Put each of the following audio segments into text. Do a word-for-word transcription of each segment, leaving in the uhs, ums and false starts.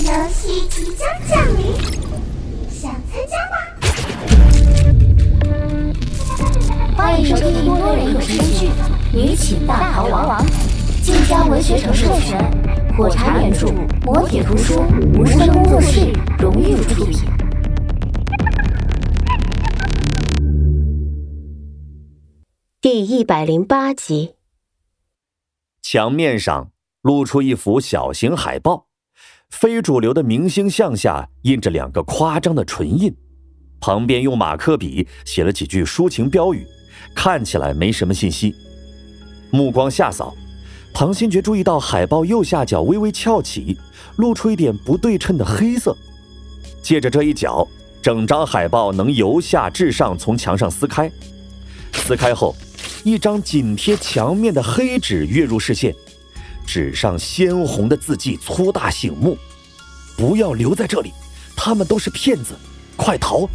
游戏即将降临，想参加吗？ 欢迎收听多人有声剧《女寝大逃亡》，晋江文学城授权，火柴原著，磨铁图书，无声工作室荣誉出品。 第一百零八集。 墙面上露出一幅小型海报，非主流的明星像下印着两个夸张的唇印，旁边用马克笔写了几句抒情标语，看起来没什么信息。目光下扫，唐新觉注意到海报右下角微微翘起，露出一点不对称的黑色。借着这一角，整张海报能由下至上从墙上撕开。撕开后，一张紧贴墙面的黑纸跃入视线，纸上鲜红的字迹粗大醒目：不要留在这里，他们都是骗子，快逃！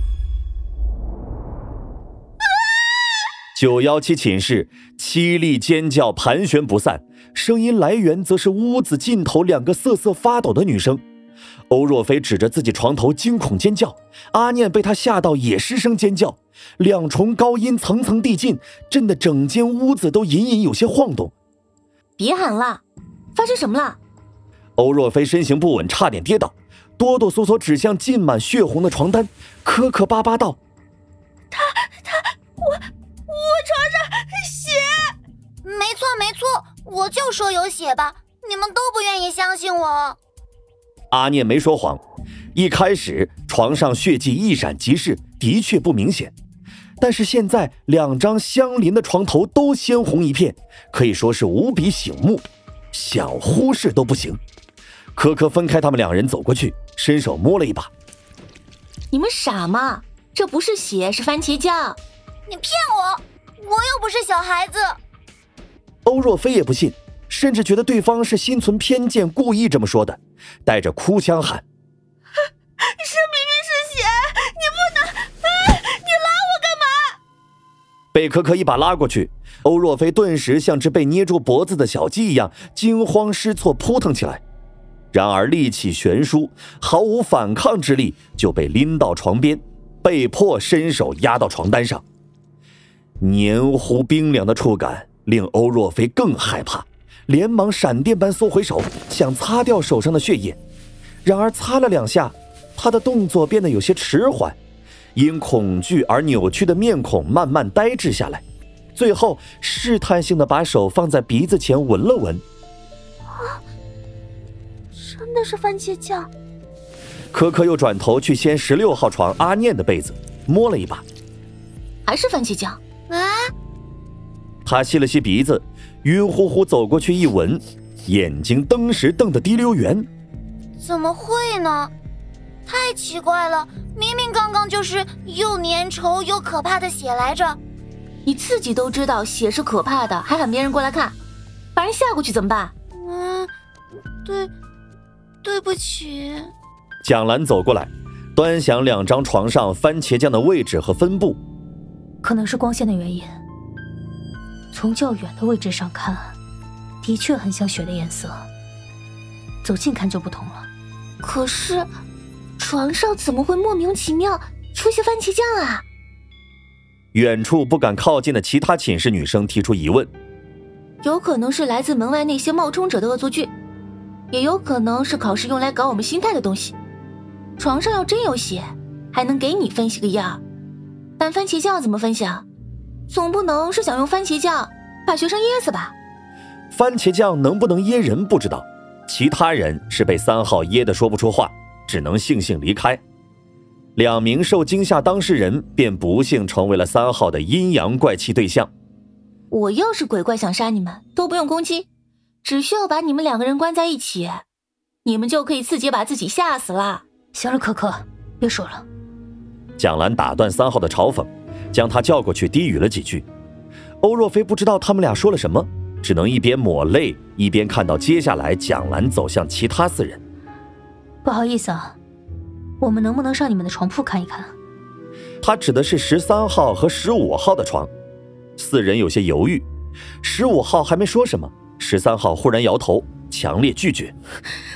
九一七寝室凄厉尖叫盘旋不散，声音来源则是屋子尽头两个瑟瑟发抖的女生。欧若飞指着自己床头惊恐尖叫，阿念被他吓到也失声尖叫，两重高音层层递进，震得整间屋子都隐隐有些晃动。 别喊了，发生什么了？ 欧若飞身形不稳，差点跌倒，哆哆嗦嗦指向浸满血红的床单，磕磕巴巴道： 他他我我床上血！ 没错没错，我就说有血吧，你们都不愿意相信我。 阿念没说谎，一开始床上血迹一闪即逝，的确不明显，但是现在两张相邻的床头都鲜红一片，可以说是无比醒目，想忽视都不行。科科分开他们两人走过去，伸手摸了一把。 你们傻吗？这不是血，是番茄酱。 你骗我，我又不是小孩子。 欧若飞也不信，甚至觉得对方是心存偏见，故意这么说的，带着哭腔喊： 是明明是血，你不能、啊、你拉我干嘛？ 被可可一把拉过去，欧若飞顿时像只被捏住脖子的小鸡一样惊慌失措扑腾起来，然而力气悬殊，毫无反抗之力，就被拎到床边，被迫伸手压到床单上。黏糊冰凉的触感令欧若飞更害怕，连忙闪电般缩回手，想擦掉手上的血液。然而擦了两下，他的动作变得有些迟缓，因恐惧而扭曲的面孔慢慢呆滞下来，最后试探性地把手放在鼻子前闻了闻。 啊，真的是番茄酱。 可可又转头去掀十六号床阿念的被子，摸了一把， 还是番茄酱。 啊！ 他吸了吸鼻子，晕乎乎走过去一闻，眼睛登时瞪得滴溜圆。 怎么会呢？太奇怪了，明明刚刚就是又粘稠又可怕的血来着。 你自己都知道血是可怕的，还喊别人过来看，把人吓过去怎么办？ 嗯，对，对不起。 蒋兰走过来，端详两张床上番茄酱的位置和分布。 可能是光线的原因，从较远的位置上看，的确很像血的颜色，走近看就不同了。 可是床上怎么会莫名其妙出现番茄酱啊？ 远处不敢靠近的其他寝室女生提出疑问。 有可能是来自门外那些冒充者的恶作剧，也有可能是考试用来搞我们心态的东西。床上要真有血，还能给你分析个样，但番茄酱怎么分析啊？总不能是想用番茄酱把学生噎死吧？ 番茄酱能不能噎人不知道，其他人是被三号噎得说不出话，只能悻悻离开。两名受惊吓当事人便不幸成为了三号的阴阳怪气对象。 我要是鬼怪想杀你们都不用攻击，只需要把你们两个人关在一起，你们就可以自己把自己吓死了。 行了，可可，别说了。 蒋兰打断三号的嘲讽，将他叫过去低语了几句。欧若飞不知道他们俩说了什么，只能一边抹泪一边看到接下来蒋兰走向其他四人。 不好意思啊，我们能不能上你们的床铺看一看？ 他指的是十三号和十五号的床。四人有些犹豫，十五号还没说什么，十三号忽然摇头，强烈拒绝。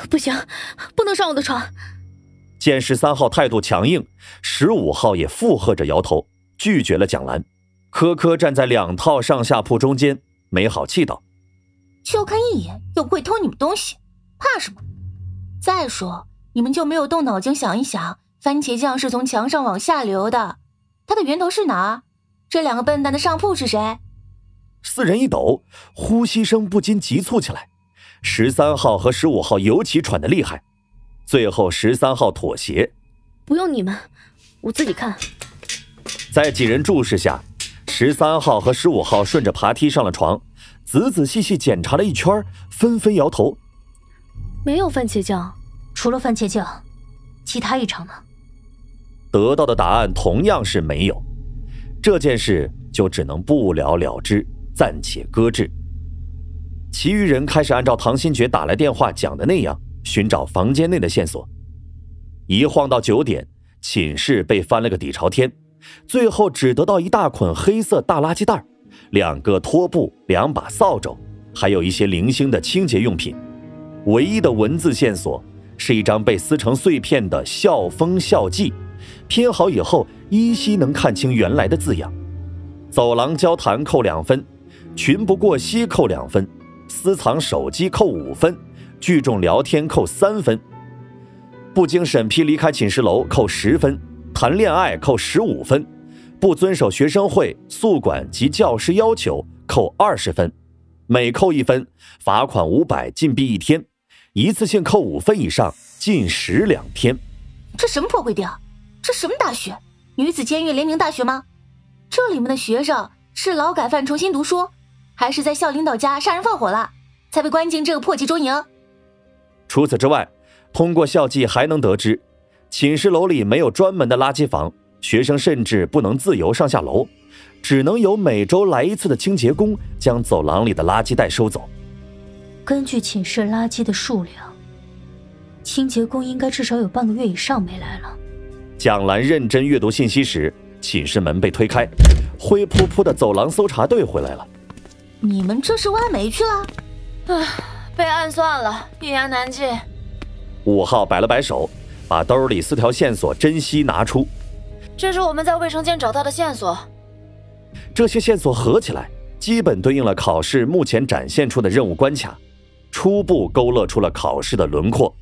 不行，不能上我的床。 见十三号态度强硬，十五号也附和着摇头，拒绝了蒋兰。柯柯站在两套上下铺中间，没好气道： 就看一眼又不会偷你们东西，怕什么？再说你们就没有动脑筋想一想，番茄酱是从墙上往下流的，它的源头是哪儿？这两个笨蛋的上铺是谁？ 四人一抖，呼吸声不禁急促起来。十三号和十五号尤其喘得厉害，最后十三号妥协： 不用你们，我自己看。 在几人注视下，十三号和十五号顺着爬梯上了床，仔仔细细检查了一圈，纷纷摇头： 没有番茄酱，除了番茄酱，其他异常呢？ 得到的答案同样是没有，这件事就只能不了了之，暂且搁置。其余人开始按照唐新觉打来电话讲的那样寻找房间内的线索。一晃到九点，寝室被翻了个底朝天，最后只得到一大捆黑色大垃圾袋，两个拖布，两把扫帚，还有一些零星的清洁用品。唯一的文字线索是一张被撕成碎片的校风校纪，拼好以后依稀能看清原来的字样。走廊交谈扣两分，群不过膝扣两分，私藏手机扣五分，聚众聊天扣三分，不经审批离开寝室楼扣十分，谈恋爱扣十五分，不遵守学生会、宿管及教师要求扣二十分，每扣一分罚款五百，禁闭一天，一次性扣五分以上禁食两天。 这什么破规定？这什么大学？女子监狱联名大学吗？这里面的学生是劳改犯重新读书，还是在校领导家杀人放火了，才被关进这个破集中营？ 除此之外，通过校纪还能得知，寝室楼里没有专门的垃圾房，学生甚至不能自由上下楼，只能由每周来一次的清洁工将走廊里的垃圾袋收走。 根据寝室垃圾的数量，清洁工应该至少有半个月以上没来了。 蒋兰认真阅读信息时，寝室门被推开，灰扑扑的走廊搜查队回来了。 你们这是挖煤去了？ 唉，被暗算了，一言难尽。 五号摆了摆手，把兜里四条线索珍惜拿出。 这是我们在卫生间找到的线索。 这些线索合起来，基本对应了考试目前展现出的任务关卡，初步勾勒出了考试的轮廓。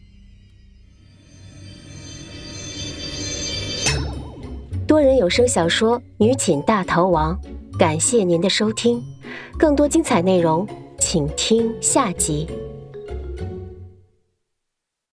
多人有声小说《女寝大逃亡》，感谢您的收听，更多精彩内容请听下集。